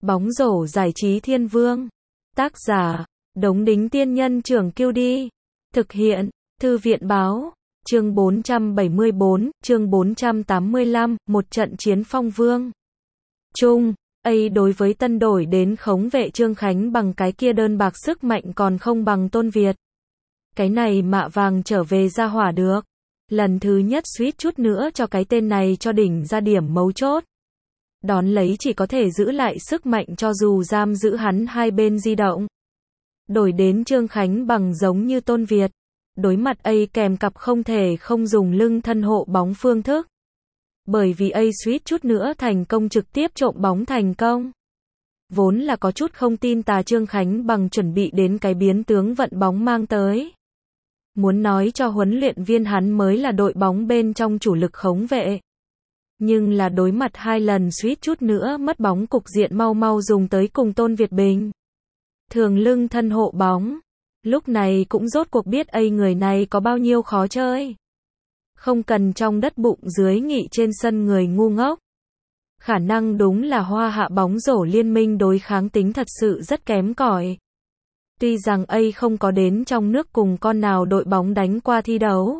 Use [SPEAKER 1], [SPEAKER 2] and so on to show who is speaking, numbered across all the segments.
[SPEAKER 1] Bóng rổ giải trí thiên vương. Tác giả, Đống Đính Tiên Nhân Trưởng Kiêu Đi. Thực hiện, Thư viện Báo. Chương 474, chương 485, một trận chiến phong vương. Chung, đối với tân đổi đến khống vệ Trương Khánh bằng cái kia đơn bạc sức mạnh còn không bằng Tôn Việt. Cái này mạ vàng trở về ra hỏa được. Lần thứ nhất suýt chút nữa cho cái tên này cho đỉnh ra điểm mấu chốt. Đón lấy chỉ có thể giữ lại sức mạnh cho dù giam giữ hắn hai bên di động. Đổi đến Trương Khánh bằng giống như Tôn Việt. Đối mặt kèm cặp không thể không dùng lưng thân hộ bóng phương thức. Bởi vì suýt chút nữa thành công trực tiếp trộm bóng thành công. Vốn là có chút không tin tà Trương Khánh bằng chuẩn bị đến cái biến tướng vận bóng mang tới. Muốn nói cho huấn luyện viên hắn mới là đội bóng bên trong chủ lực khống vệ. Nhưng là đối mặt hai lần suýt chút nữa mất bóng cục diện mau mau dùng tới cùng Tôn Việt Bình. Thường lưng thân hộ bóng. Lúc này cũng rốt cuộc biết người này có bao nhiêu khó chơi. Không cần trong đất bụng dưới nghị trên sân người ngu ngốc. Khả năng đúng là Hoa Hạ bóng rổ liên minh đối kháng tính thật sự rất kém cỏi. Tuy rằng không có đến trong nước cùng con nào đội bóng đánh qua thi đấu.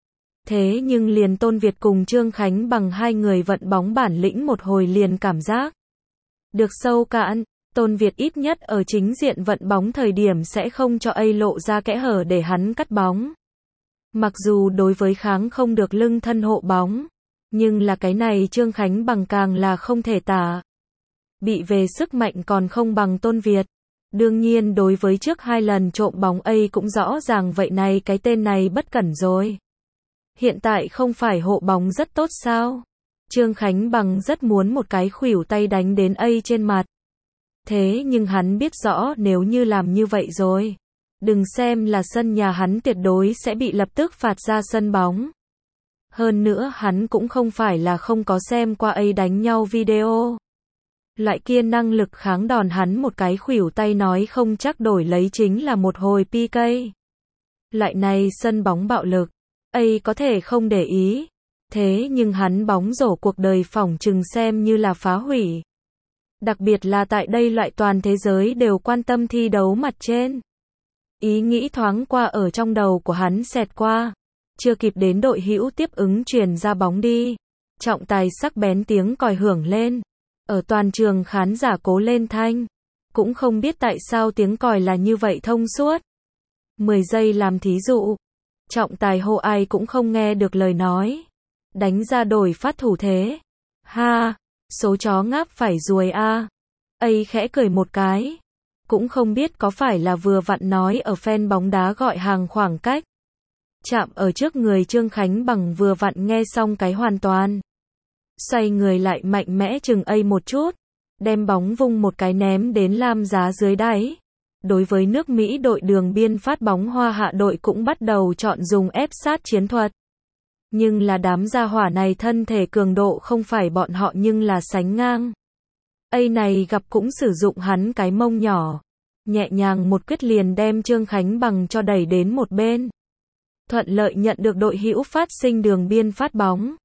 [SPEAKER 1] Thế nhưng liền Tôn Việt cùng Trương Khánh bằng hai người vận bóng bản lĩnh một hồi liền cảm giác được sâu cạn. Tôn Việt ít nhất ở chính diện vận bóng thời điểm sẽ không cho lộ ra kẽ hở để hắn cắt bóng. Mặc dù đối với kháng không được lưng thân hộ bóng, nhưng là cái này Trương Khánh bằng càng là không thể tả. Bị về sức mạnh còn không bằng Tôn Việt. Đương nhiên đối với trước hai lần trộm bóng cũng rõ ràng vậy này cái tên này bất cẩn rồi. Hiện tại không phải hộ bóng rất tốt sao? Trương Khánh bằng rất muốn một cái khuỷu tay đánh đến trên mặt. Thế nhưng hắn biết rõ nếu như làm như vậy rồi, đừng xem là sân nhà hắn tuyệt đối sẽ bị lập tức phạt ra sân bóng. Hơn nữa hắn cũng không phải là không có xem qua đánh nhau video. Loại kia năng lực kháng đòn hắn một cái khuỷu tay nói không chắc đổi lấy chính là một hồi PK. Loại này sân bóng bạo lực, có thể không để ý. Thế nhưng hắn bóng rổ cuộc đời phỏng chừng xem như là phá hủy. Đặc biệt là tại đây loại toàn thế giới đều quan tâm thi đấu mặt trên. Ý nghĩ thoáng qua ở trong đầu của hắn xẹt qua. Chưa kịp đến đội hữu tiếp ứng truyền ra bóng đi. Trọng tài sắc bén tiếng còi hưởng lên. Ở toàn trường khán giả cố lên thanh. Cũng không biết tại sao tiếng còi là như vậy thông suốt. 10 giây làm thí dụ. Trọng tài hô ai cũng không nghe được lời nói. Đánh ra đổi phát thủ thế. Ha! Số chó ngáp phải ruồi a. Khẽ cười một cái. Cũng không biết có phải là vừa vặn nói ở fan bóng đá gọi hàng khoảng cách. Chạm ở trước người Trương Khánh bằng vừa vặn nghe xong cái hoàn toàn. Xoay người lại mạnh mẽ chừng một chút. Đem bóng vung một cái ném đến lam giá dưới đáy. Đối với nước Mỹ đội đường biên phát bóng Hoa Hạ đội cũng bắt đầu chọn dùng ép sát chiến thuật. Nhưng là đám gia hỏa này thân thể cường độ không phải bọn họ nhưng là sánh ngang. Này gặp cũng sử dụng hắn cái mông nhỏ. Nhẹ nhàng một quyết liền đem Trương Khánh bằng cho đẩy đến một bên. Thuận lợi nhận được đội hữu phát sinh đường biên phát bóng.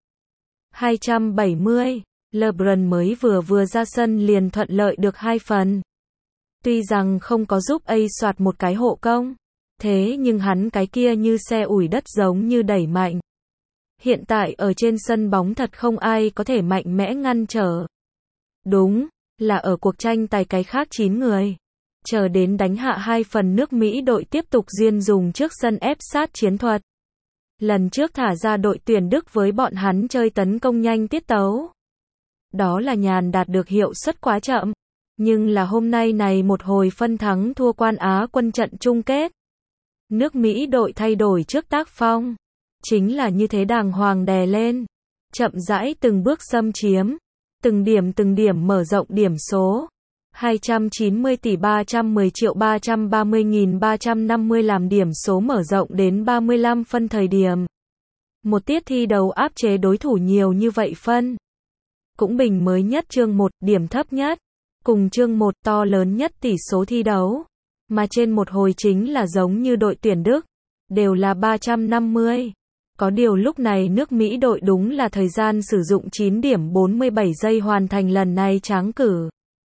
[SPEAKER 1] 270, LeBron mới vừa ra sân liền thuận lợi được 2 phần. Tuy rằng không có giúp soạt một cái hộ công. Thế nhưng hắn cái kia như xe ủi đất giống như đẩy mạnh. Hiện tại ở trên sân bóng thật không ai có thể mạnh mẽ ngăn trở. Đúng, là ở cuộc tranh tài cái khác 9 người. Chờ đến đánh hạ 2 phần nước Mỹ đội tiếp tục duyên dùng trước sân ép sát chiến thuật. Lần trước thả ra đội tuyển Đức với bọn hắn chơi tấn công nhanh tiết tấu. Đó là nhàn đạt được hiệu suất quá chậm. Nhưng là hôm nay này một hồi phân thắng thua quan Á quân trận chung kết. Nước Mỹ đội thay đổi trước tác phong. Chính là như thế đàng hoàng đè lên. Chậm rãi từng bước xâm chiếm. Từng điểm mở rộng điểm số. 290 tỷ 310 triệu 330.350 làm điểm số mở rộng đến 35 phân thời điểm. Một tiết thi đấu áp chế đối thủ nhiều như vậy phân. Cũng bình mới nhất chương 1, điểm thấp nhất. Cùng chương 1 to lớn nhất tỷ số thi đấu. Mà trên một hồi chính là giống như đội tuyển Đức. Đều là 350. Có điều lúc này nước Mỹ đội đúng là thời gian sử dụng 9 điểm 47 giây hoàn thành lần này tráng cử.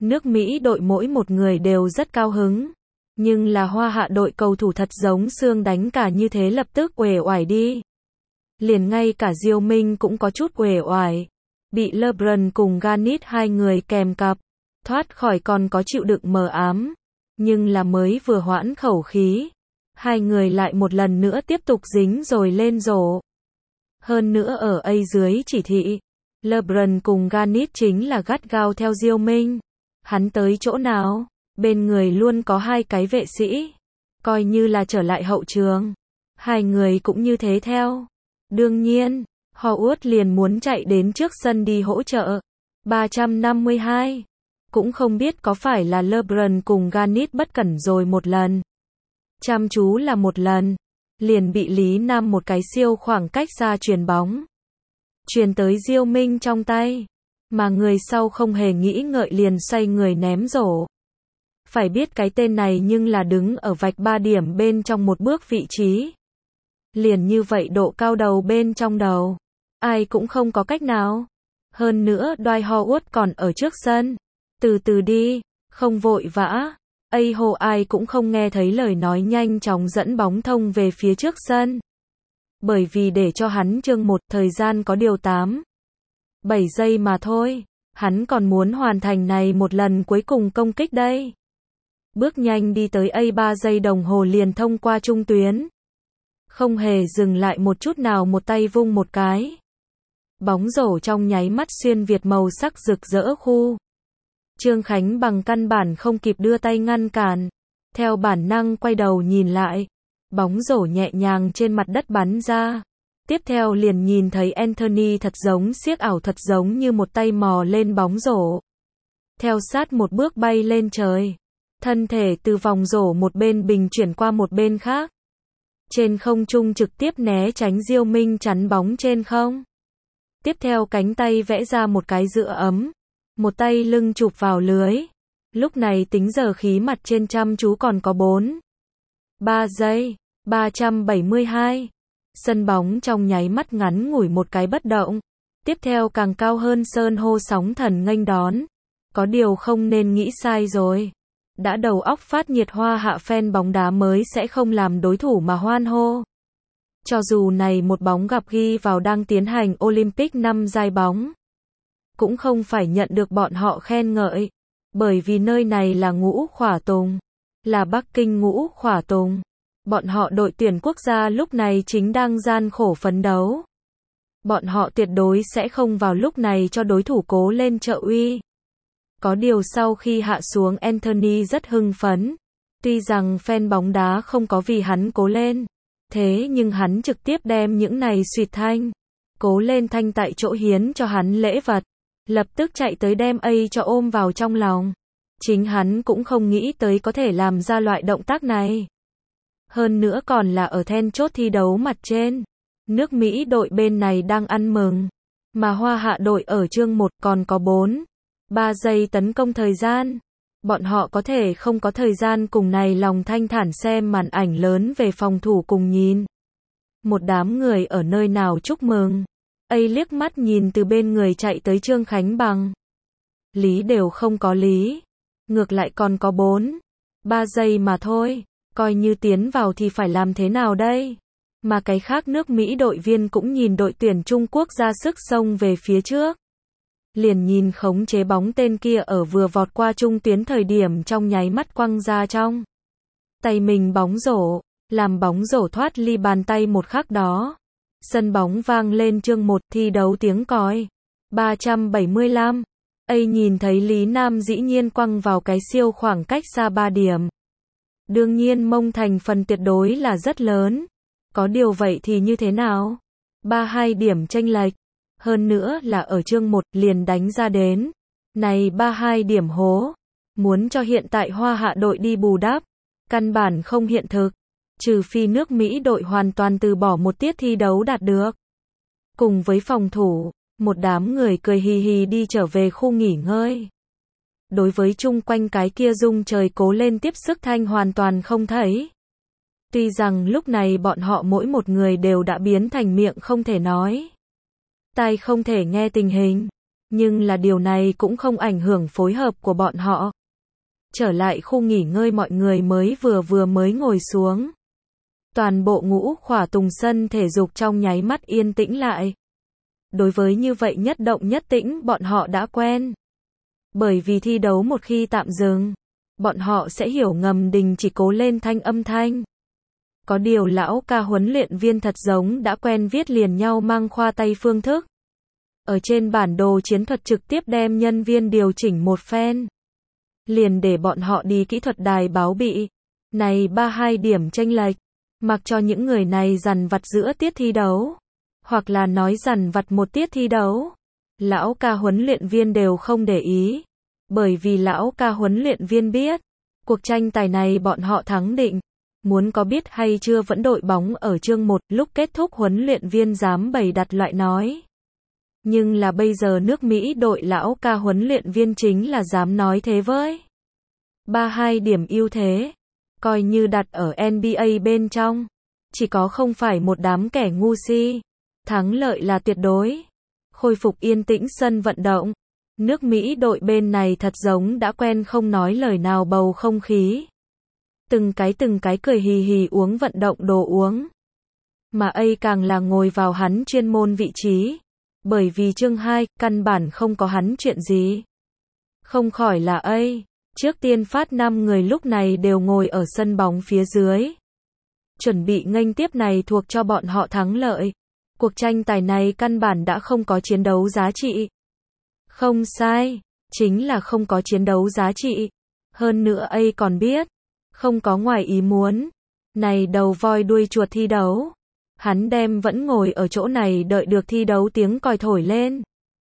[SPEAKER 1] Nước Mỹ đội mỗi một người đều rất cao hứng. Nhưng là Hoa Hạ đội cầu thủ thật giống xương đánh cả như thế lập tức uể oải đi. Liền ngay cả Diêu Minh cũng có chút uể oải. Bị LeBron cùng Garnett hai người kèm cặp. Thoát khỏi còn có chịu đựng mờ ám. Nhưng là mới vừa hoãn khẩu khí. Hai người lại một lần nữa tiếp tục dính rồi lên rổ. Hơn nữa ở A dưới chỉ thị. LeBron cùng Garnett chính là gắt gao theo Diêu Minh. Hắn tới chỗ nào, bên người luôn có hai cái vệ sĩ. Coi như là trở lại hậu trường. Hai người cũng như thế theo. Đương nhiên, Howard liền muốn chạy đến trước sân đi hỗ trợ. 352. Cũng không biết có phải là LeBron cùng Garnett bất cẩn rồi một lần. Chăm chú là một lần. Liền bị Lý Nam một cái siêu khoảng cách xa chuyền bóng. Chuyền tới Diêu Minh trong tay. Mà người sau không hề nghĩ ngợi liền xoay người ném rổ. Phải biết cái tên này nhưng là đứng ở vạch 3 điểm bên trong một bước vị trí. Liền như vậy độ cao đầu bên trong đầu. Ai cũng không có cách nào. Hơn nữa Dwight Howard còn ở trước sân. Từ từ đi, không vội vã. Hồ ai cũng không nghe thấy lời nói nhanh chóng dẫn bóng thông về phía trước sân. Bởi vì để cho hắn chương 1 thời gian có điều 7 giây mà thôi. Hắn còn muốn hoàn thành này một lần cuối cùng công kích đây. Bước nhanh đi tới 3 giây đồng hồ liền thông qua trung tuyến. Không hề dừng lại một chút nào, một tay vung một cái. Bóng rổ trong nháy mắt xuyên việt màu sắc rực rỡ khu. Trương Khánh Bằng căn bản không kịp đưa tay ngăn cản. Theo bản năng quay đầu nhìn lại. Bóng rổ nhẹ nhàng trên mặt đất bắn ra. Tiếp theo liền nhìn thấy Anthony thật giống xiếc ảo, thật giống như một tay mò lên bóng rổ. Theo sát một bước bay lên trời. Thân thể từ vòng rổ một bên bình chuyển qua một bên khác. Trên không trung trực tiếp né tránh Diêu Minh chắn bóng trên không. Tiếp theo cánh tay vẽ ra một cái dựa ấm. Một tay lưng chụp vào lưới. Lúc này tính giờ khí mặt trên chăm chú còn có 3 giây. 372. Sân bóng trong nháy mắt ngắn ngủi một cái bất động. Tiếp theo càng cao hơn sơn hô sóng thần nghênh đón. Có điều không nên nghĩ sai rồi. Đã đầu óc phát nhiệt Hoa Hạ fan bóng đá mới sẽ không làm đối thủ mà hoan hô. Cho dù này một bóng gặp ghi vào đang tiến hành Olympic 5 giai bóng. Cũng không phải nhận được bọn họ khen ngợi. Bởi vì nơi này là Ngũ Khỏa Tùng. Là Bắc Kinh Ngũ Khỏa Tùng. Bọn họ đội tuyển quốc gia lúc này chính đang gian khổ phấn đấu. Bọn họ tuyệt đối sẽ không vào lúc này cho đối thủ cố lên trợ uy. Có điều sau khi hạ xuống Anthony rất hưng phấn. Tuy rằng fan bóng đá không có vì hắn cố lên. Thế nhưng hắn trực tiếp đem những này xuyệt thanh. Cố lên thanh tại chỗ hiến cho hắn lễ vật. Lập tức chạy tới đem A cho ôm vào trong lòng. Chính hắn cũng không nghĩ tới có thể làm ra loại động tác này. Hơn nữa còn là ở then chốt thi đấu mặt trên. Nước Mỹ đội bên này đang ăn mừng. Mà Hoa Hạ đội ở chương 1 còn có 3 giây tấn công thời gian. Bọn họ có thể không có thời gian cùng này lòng thanh thản xem màn ảnh lớn về phòng thủ cùng nhìn. Một đám người ở nơi nào chúc mừng. A liếc mắt nhìn từ bên người chạy tới Trương Khánh Bằng. Lý đều không có lý. Ngược lại còn có 3 giây mà thôi. Coi như tiến vào thì phải làm thế nào đây? Mà cái khác nước Mỹ đội viên cũng nhìn đội tuyển Trung Quốc ra sức xông về phía trước. Liền nhìn khống chế bóng tên kia ở vừa vọt qua trung tuyến thời điểm trong nháy mắt quăng ra trong tay mình bóng rổ, làm bóng rổ thoát ly bàn tay một khắc đó. Sân bóng vang lên chương 1 thi đấu tiếng còi. 375. A nhìn thấy Lý Nam dĩ nhiên quăng vào cái siêu khoảng cách xa 3 điểm. Đương nhiên mông thành phần tuyệt đối là rất lớn. Có điều vậy thì như thế nào? 32 điểm chênh lệch. Hơn nữa là ở chương 1 liền đánh ra đến. Này 32 điểm hố. Muốn cho hiện tại Hoa Hạ đội đi bù đắp. Căn bản không hiện thực. Trừ phi nước Mỹ đội hoàn toàn từ bỏ một tiết thi đấu đạt được. Cùng với phòng thủ, một đám người cười hì hì đi trở về khu nghỉ ngơi. Đối với chung quanh cái kia rung trời cố lên tiếp sức thanh hoàn toàn không thấy. Tuy rằng lúc này bọn họ mỗi một người đều đã biến thành miệng không thể nói. Tai không thể nghe tình hình. Nhưng là điều này cũng không ảnh hưởng phối hợp của bọn họ. Trở lại khu nghỉ ngơi mọi người mới vừa mới ngồi xuống. Toàn bộ ngũ khỏa tùng sân thể dục trong nháy mắt yên tĩnh lại. Đối với như vậy nhất động nhất tĩnh bọn họ đã quen. Bởi vì thi đấu một khi tạm dừng, bọn họ sẽ hiểu ngầm đình chỉ cố lên thanh âm thanh. Có điều lão ca huấn luyện viên thật giống đã quen viết liền nhau mang khoa tay phương thức. Ở trên bản đồ chiến thuật trực tiếp đem nhân viên điều chỉnh một phen. Liền để bọn họ đi kỹ thuật đài báo bị. Này 32 điểm chênh lệch. Mặc cho những người này dằn vặt giữa tiết thi đấu. Hoặc là nói dằn vặt một tiết thi đấu. Lão ca huấn luyện viên đều không để ý. Bởi vì lão ca huấn luyện viên biết. Cuộc tranh tài này bọn họ thắng định. Muốn có biết hay chưa vẫn đội bóng ở chương 1 lúc kết thúc huấn luyện viên dám bày đặt loại nói. Nhưng là bây giờ nước Mỹ đội lão ca huấn luyện viên chính là dám nói thế với. 32 điểm ưu thế. Coi như đặt ở NBA bên trong. Chỉ có không phải một đám kẻ ngu si. Thắng lợi là tuyệt đối. Khôi phục yên tĩnh sân vận động. Nước Mỹ đội bên này thật giống đã quen không nói lời nào bầu không khí. Từng cái cười hì hì uống vận động đồ uống. Mà ấy càng là ngồi vào hắn chuyên môn vị trí. Bởi vì chương 2, căn bản không có hắn chuyện gì. Không khỏi là ấy. Trước tiên phát 5 người lúc này đều ngồi ở sân bóng phía dưới. Chuẩn bị nghênh tiếp này thuộc cho bọn họ thắng lợi. Cuộc tranh tài này căn bản đã không có chiến đấu giá trị. Không sai, chính là không có chiến đấu giá trị. Hơn nữa ấy còn biết, không có ngoài ý muốn. Này đầu voi đuôi chuột thi đấu. Hắn đem vẫn ngồi ở chỗ này đợi được thi đấu tiếng còi thổi lên.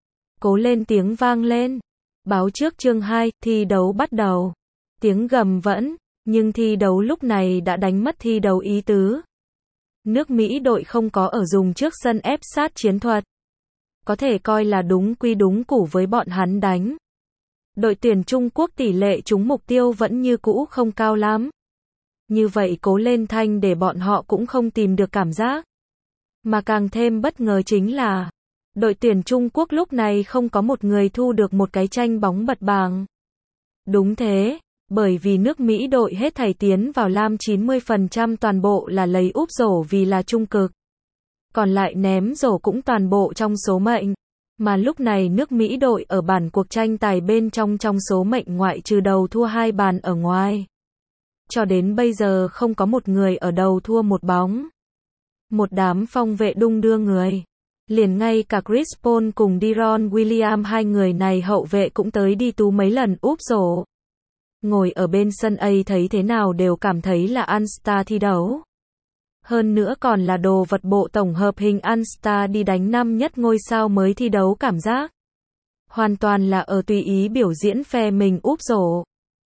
[SPEAKER 1] Cố lên tiếng vang lên. Báo trước chương 2, thi đấu bắt đầu. Tiếng gầm vẫn, nhưng thi đấu lúc này đã đánh mất thi đấu ý tứ. Nước Mỹ đội không có ở dùng trước sân ép sát chiến thuật. Có thể coi là đúng quy đúng củ với bọn hắn đánh. Đội tuyển Trung Quốc tỷ lệ trúng mục tiêu vẫn như cũ không cao lắm. Như vậy cố lên thanh để bọn họ cũng không tìm được cảm giác. Mà càng thêm bất ngờ chính là đội tuyển Trung Quốc lúc này không có một người thu được một cái tranh bóng bật bảng. Đúng thế, bởi vì nước Mỹ đội hết thảy tiến vào lam 90% toàn bộ là lấy úp rổ vì là trung cực. Còn lại ném rổ cũng toàn bộ trong số mệnh. Mà lúc này nước Mỹ đội ở bản cuộc tranh tài bên trong số mệnh ngoại trừ đầu thua 2 bàn ở ngoài. Cho đến bây giờ không có một người ở đầu thua một bóng. Một đám phong vệ đung đưa người. Liền ngay cả Chris Paul cùng Deron Williams hai người này hậu vệ cũng tới đi tú mấy lần úp rổ. Ngồi ở bên sân A thấy thế nào đều cảm thấy là All-Star thi đấu. Hơn nữa còn là đồ vật bộ tổng hợp hình All-Star đi đánh năm nhất ngôi sao mới thi đấu cảm giác. Hoàn toàn là ở tùy ý biểu diễn phe mình úp rổ.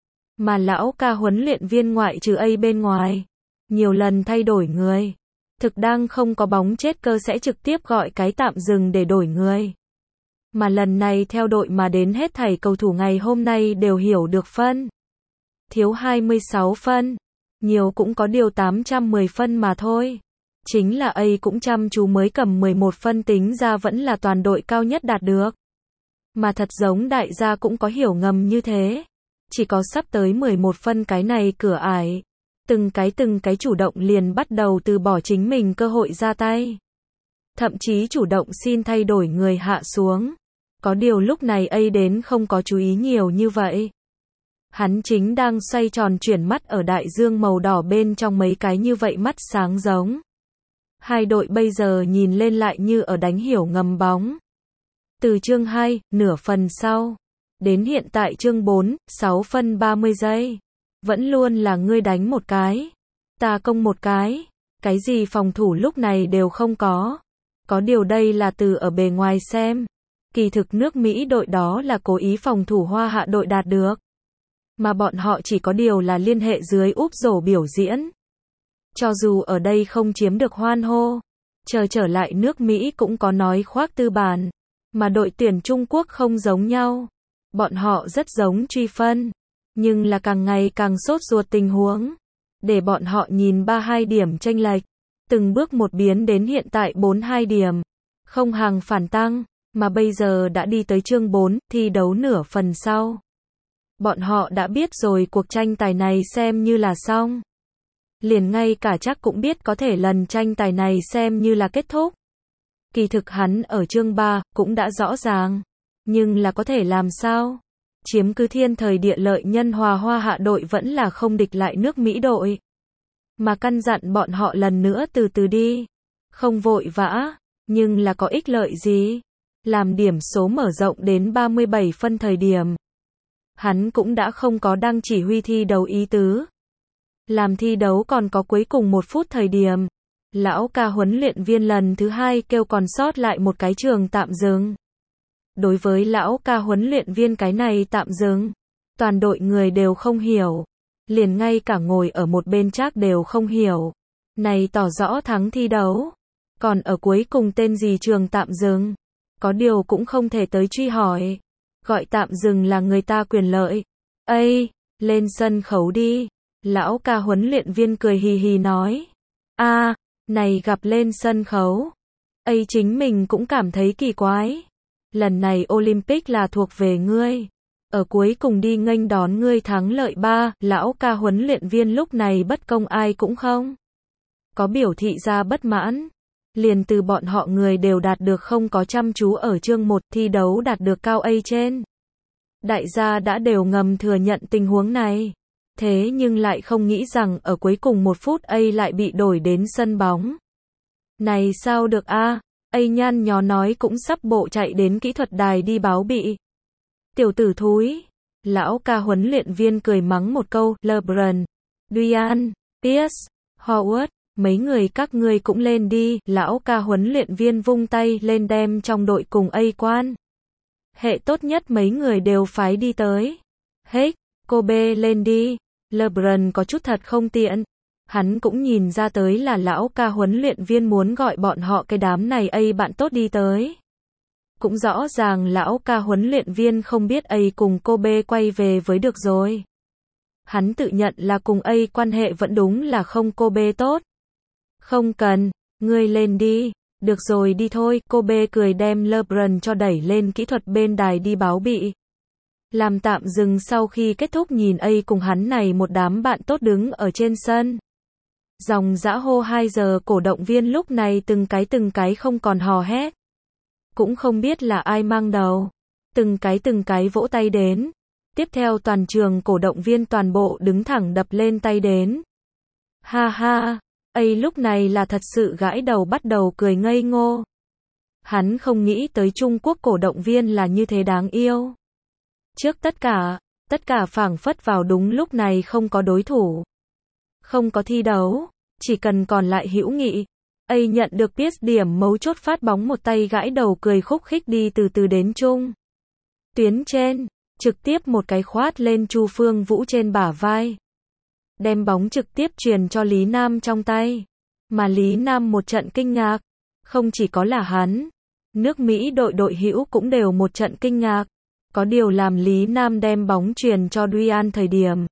[SPEAKER 1] Mà lão ca huấn luyện viên ngoại trừ A bên ngoài. Nhiều lần thay đổi người. Thực đang không có bóng chết cơ sẽ trực tiếp gọi cái tạm dừng để đổi người. Mà lần này theo đội mà đến hết thảy cầu thủ ngày hôm nay đều hiểu được phân. Thiếu 26 phân. Nhiều cũng có điều 810 phân mà thôi. Chính là A cũng chăm chú mới cầm 11 phân tính ra vẫn là toàn đội cao nhất đạt được. Mà thật giống đại gia cũng có hiểu ngầm như thế. Chỉ có sắp tới 11 phân cái này cửa ải. Từng cái chủ động liền bắt đầu từ bỏ chính mình cơ hội ra tay. Thậm chí chủ động xin thay đổi người hạ xuống. Có điều lúc này A đến không có chú ý nhiều như vậy. Hắn chính đang xoay tròn chuyển mắt ở đại dương màu đỏ bên trong mấy cái như vậy mắt sáng giống. Hai đội bây giờ nhìn lên lại như ở đánh hiểu ngầm bóng. Từ chương 2, nửa phần sau, đến hiện tại chương 4, 6 phân 30 giây. Vẫn luôn là ngươi đánh một cái, ta công một cái gì phòng thủ lúc này đều không có. Có điều đây là từ ở bề ngoài xem. Kỳ thực nước Mỹ đội đó là cố ý phòng thủ Hoa Hạ đội đạt được. Mà bọn họ chỉ có điều là liên hệ dưới úp rổ biểu diễn. Cho dù ở đây không chiếm được hoan hô, trở lại nước Mỹ cũng có nói khoác tư bản. Mà đội tuyển Trung Quốc không giống nhau. Bọn họ rất giống truy phân. Nhưng là càng ngày càng sốt ruột tình huống. Để bọn họ nhìn 32 điểm chênh lệch. Từng bước một biến đến hiện tại 42 điểm. Không hàng phản tăng. Mà bây giờ đã đi tới chương 4, thi đấu nửa phần sau. Bọn họ đã biết rồi cuộc tranh tài này xem như là xong. Liền ngay cả chắc cũng biết có thể lần tranh tài này xem như là kết thúc. Kỳ thực hắn ở chương 3 cũng đã rõ ràng. Nhưng là có thể làm sao? Chiếm cứ thiên thời địa lợi nhân hòa, Hoa Hạ đội vẫn là không địch lại nước Mỹ đội. Mà căn dặn bọn họ lần nữa từ từ đi. Không vội vã, nhưng là có ích lợi gì? Làm điểm số mở rộng đến 37 phân thời điểm. Hắn cũng đã không có đang chỉ huy thi đấu ý tứ. Làm thi đấu còn có cuối cùng 1 phút thời điểm. Lão ca huấn luyện viên lần thứ 2 kêu còn sót lại một cái trường tạm dừng. Đối với lão ca huấn luyện viên cái này tạm dừng, toàn đội người đều không hiểu. Liền ngay cả ngồi ở một bên Trác đều không hiểu. Này tỏ rõ thắng thi đấu. Còn ở cuối cùng tên gì trường tạm dừng. Có điều cũng không thể tới truy hỏi. Gọi tạm dừng là người ta quyền lợi. Ây, lên sân khấu đi. Lão ca huấn luyện viên cười hì hì nói. Này gặp lên sân khấu. Ây chính mình cũng cảm thấy kỳ quái. Lần này Olympic là thuộc về ngươi. Ở cuối cùng đi nghênh đón ngươi thắng lợi 3, lão ca huấn luyện viên lúc này bất công ai cũng không. Có biểu thị ra bất mãn. Liền từ bọn họ người đều đạt được không có chăm chú ở chương 1 thi đấu đạt được cao A trên. Đại gia đã đều ngầm thừa nhận tình huống này. Thế nhưng lại không nghĩ rằng ở cuối cùng 1 phút A lại bị đổi đến sân bóng. Này sao được a? A nhăn nhó nói cũng sắp bộ chạy đến kỹ thuật đài đi báo bị. Tiểu tử thúi. Lão ca huấn luyện viên cười mắng một câu, LeBron, Duan, Pierce, Howard, mấy người các ngươi cũng lên đi. Lão ca huấn luyện viên vung tay lên đem trong đội cùng A quan. Hệ tốt nhất mấy người đều phái đi tới. Hết, cô B lên đi. LeBron có chút thật không tiện. Hắn cũng nhìn ra tới là lão ca huấn luyện viên muốn gọi bọn họ cái đám này A bạn tốt đi tới. Cũng rõ ràng lão ca huấn luyện viên không biết A cùng cô B quay về với được rồi. Hắn tự nhận là cùng A quan hệ vẫn đúng là không cô B tốt. Không cần, ngươi lên đi. Được rồi đi thôi, cô B cười đem LeBron cho đẩy lên kỹ thuật bên đài đi báo bị. Làm tạm dừng sau khi kết thúc nhìn A cùng hắn này một đám bạn tốt đứng ở trên sân. Dòng dã hô 2 giờ cổ động viên lúc này từng cái không còn hò hét. Cũng không biết là ai mang đầu. Từng cái vỗ tay đến. Tiếp theo toàn trường cổ động viên toàn bộ đứng thẳng đập lên tay đến. Ha ha, A lúc này là thật sự gãi đầu bắt đầu cười ngây ngô. Hắn không nghĩ tới Trung Quốc cổ động viên là như thế đáng yêu. Trước tất cả phảng phất vào đúng lúc này không có đối thủ. Không có thi đấu, chỉ cần còn lại hữu nghị. A nhận được Pierce điểm mấu chốt phát bóng một tay gãi đầu cười khúc khích đi từ từ đến trung tuyến trên, trực tiếp một cái khoát lên Chu Phương Vũ trên bả vai. Đem bóng trực tiếp truyền cho Lý Nam trong tay. Mà Lý Nam một trận kinh ngạc. Không chỉ có là hắn, nước Mỹ đội hữu cũng đều một trận kinh ngạc. Có điều làm Lý Nam đem bóng truyền cho Duan thời điểm.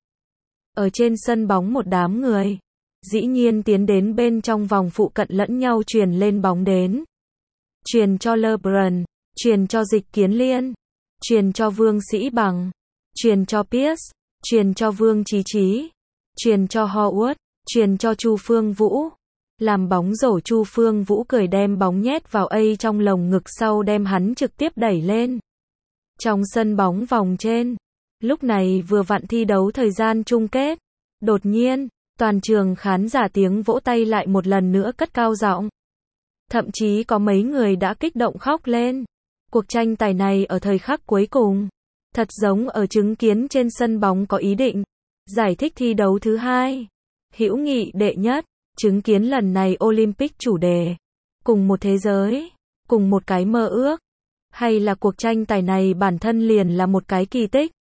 [SPEAKER 1] Ở trên sân bóng một đám người. Dĩ nhiên tiến đến bên trong vòng phụ cận lẫn nhau truyền lên bóng đến. Truyền cho LeBron, truyền cho Dịch Kiến Liên, truyền cho Vương Sĩ Bằng, truyền cho Pierce, truyền cho Vương Chí Chí, truyền cho Howard, truyền cho Chu Phương Vũ. Làm bóng rổ Chu Phương Vũ cười đem bóng nhét vào A trong lồng ngực sau đem hắn trực tiếp đẩy lên. Trong sân bóng vòng trên, lúc này vừa vặn thi đấu thời gian chung kết. Đột nhiên, toàn trường khán giả tiếng vỗ tay lại một lần nữa cất cao giọng. Thậm chí có mấy người đã kích động khóc lên. Cuộc tranh tài này ở thời khắc cuối cùng, thật giống ở chứng kiến trên sân bóng có ý định giải thích thi đấu thứ 2. Hữu nghị đệ nhất, chứng kiến lần này Olympic chủ đề. Cùng một thế giới, cùng một cái mơ ước. Hay là cuộc tranh tài này bản thân liền là một cái kỳ tích.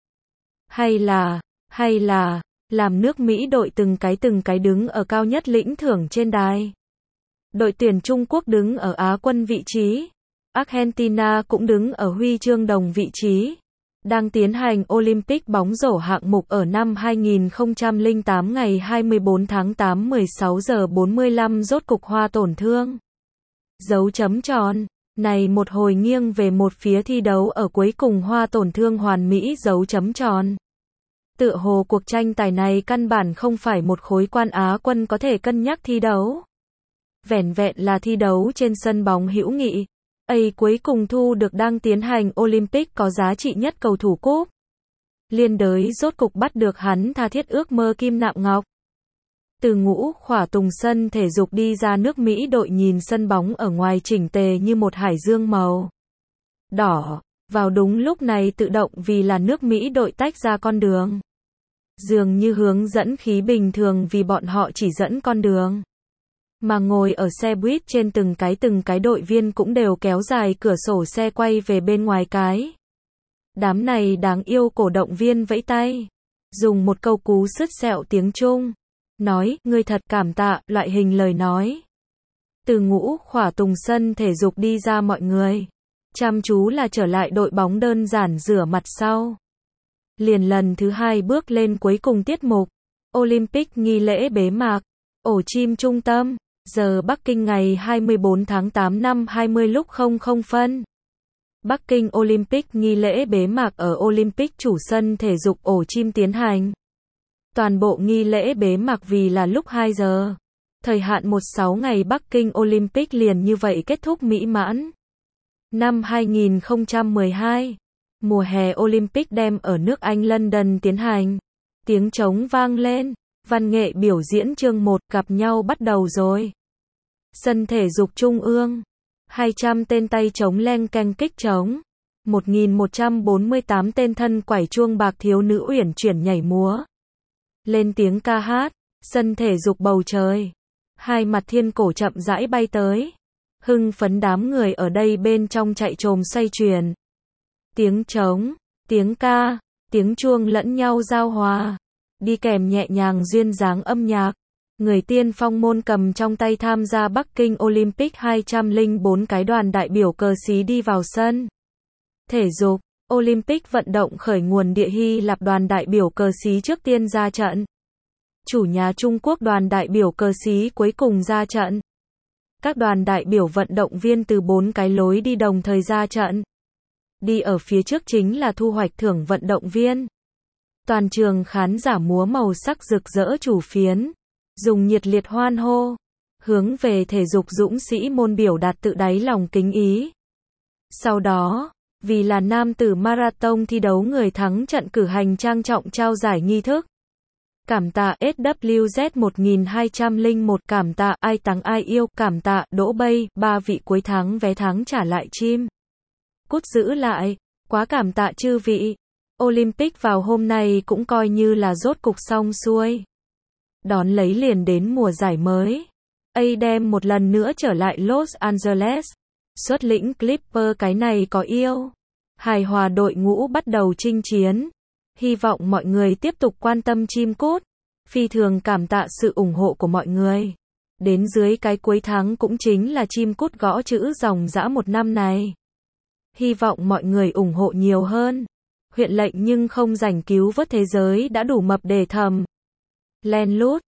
[SPEAKER 1] Hay là, làm nước Mỹ đội từng cái đứng ở cao nhất lĩnh thưởng trên đài. Đội tuyển Trung Quốc đứng ở Á quân vị trí. Argentina cũng đứng ở huy chương đồng vị trí. Đang tiến hành Olympic bóng rổ hạng mục ở năm 2008 ngày 24 tháng 8 16 giờ 45 rốt cục hoa tổn thương. Dấu chấm tròn. Này một hồi nghiêng về một phía thi đấu ở cuối cùng Hoa tổn thương hoàn mỹ dấu chấm tròn. Tựa hồ cuộc tranh tài này căn bản không phải một khối quan Á quân có thể cân nhắc thi đấu. Vẻn vẹn là thi đấu trên sân bóng hữu nghị. Cuối cùng thu được đang tiến hành Olympic có giá trị nhất cầu thủ cúp. Liên đới rốt cục bắt được hắn tha thiết ước mơ kim nạm ngọc. Từ Ngũ Khỏa Tùng sân thể dục đi ra nước Mỹ đội nhìn sân bóng ở ngoài chỉnh tề như một hải dương màu đỏ. Vào đúng lúc này tự động vì là nước Mỹ đội tách ra con đường. Dường như hướng dẫn khí bình thường vì bọn họ chỉ dẫn con đường. Mà ngồi ở xe buýt trên từng cái đội viên cũng đều kéo dài cửa sổ xe quay về bên ngoài cái. Đám này đáng yêu cổ động viên vẫy tay. Dùng một câu cú sứt sẹo tiếng Trung. Nói, ngươi thật cảm tạ, loại hình lời nói. Từ Ngũ Khỏa Tùng sân thể dục đi ra mọi người. Chăm chú là trở lại đội bóng đơn giản rửa mặt sau. Liền lần thứ 2 bước lên cuối cùng tiết mục. Olympic nghi lễ bế mạc. Ổ chim trung tâm. Giờ Bắc Kinh ngày 24 tháng 8 năm 20 lúc 00 phân. Bắc Kinh Olympic nghi lễ bế mạc ở Olympic chủ sân thể dục ổ chim tiến hành. Toàn bộ nghi lễ bế mạc vì là lúc 2 giờ. Thời hạn 16 ngày Bắc Kinh Olympic liền như vậy kết thúc mỹ mãn. Năm 2012, mùa hè Olympic đem ở nước Anh London tiến hành. Tiếng trống vang lên, văn nghệ biểu diễn chương 1 gặp nhau bắt đầu rồi. Sân thể dục trung ương, 200 tên tay trống len canh kích trống. 1148 tên thân quẩy chuông bạc thiếu nữ uyển chuyển nhảy múa. Lên tiếng ca hát, sân thể dục bầu trời. Hai mặt thiên cổ chậm rãi bay tới. Hưng phấn đám người ở đây bên trong chạy trồm xoay chuyển. Tiếng trống, tiếng ca, tiếng chuông lẫn nhau giao hòa. Đi kèm nhẹ nhàng duyên dáng âm nhạc. Người tiên phong môn cầm trong tay tham gia Bắc Kinh Olympic 204 cái đoàn đại biểu cờ xí đi vào sân thể dục. Olympic vận động khởi nguồn địa Hy Lạp đoàn đại biểu cờ xí trước tiên ra trận. Chủ nhà Trung Quốc đoàn đại biểu cờ xí cuối cùng ra trận. Các đoàn đại biểu vận động viên từ 4 cái lối đi đồng thời ra trận. Đi ở phía trước chính là thu hoạch thưởng vận động viên. Toàn trường khán giả múa màu sắc rực rỡ chủ phiến. Dùng nhiệt liệt hoan hô. Hướng về thể dục dũng sĩ môn biểu đạt tự đáy lòng kính ý. Sau đó, vì là nam tử marathon thi đấu người thắng trận cử hành trang trọng trao giải nghi thức. Cảm tạ SWZ 1201, cảm tạ ai tặng ai yêu, cảm tạ Đỗ Bay, 3 vị cuối tháng vé tháng trả lại chim. Cút giữ lại, quá cảm tạ chư vị. Olympic vào hôm nay cũng coi như là rốt cục xong xuôi. Đón lấy liền đến mùa giải mới. Đem một lần nữa trở lại Los Angeles. Xuất lĩnh Clipper cái này có yêu. Hài hòa đội ngũ bắt đầu chinh chiến. Hy vọng mọi người tiếp tục quan tâm chim cút. Phi thường cảm tạ sự ủng hộ của mọi người. Đến dưới cái cuối tháng cũng chính là chim cút gõ chữ dòng dã một năm này. Hy vọng mọi người ủng hộ nhiều hơn. Huyện lệnh nhưng không rảnh cứu vớt thế giới đã đủ mập để thầm. Len lút.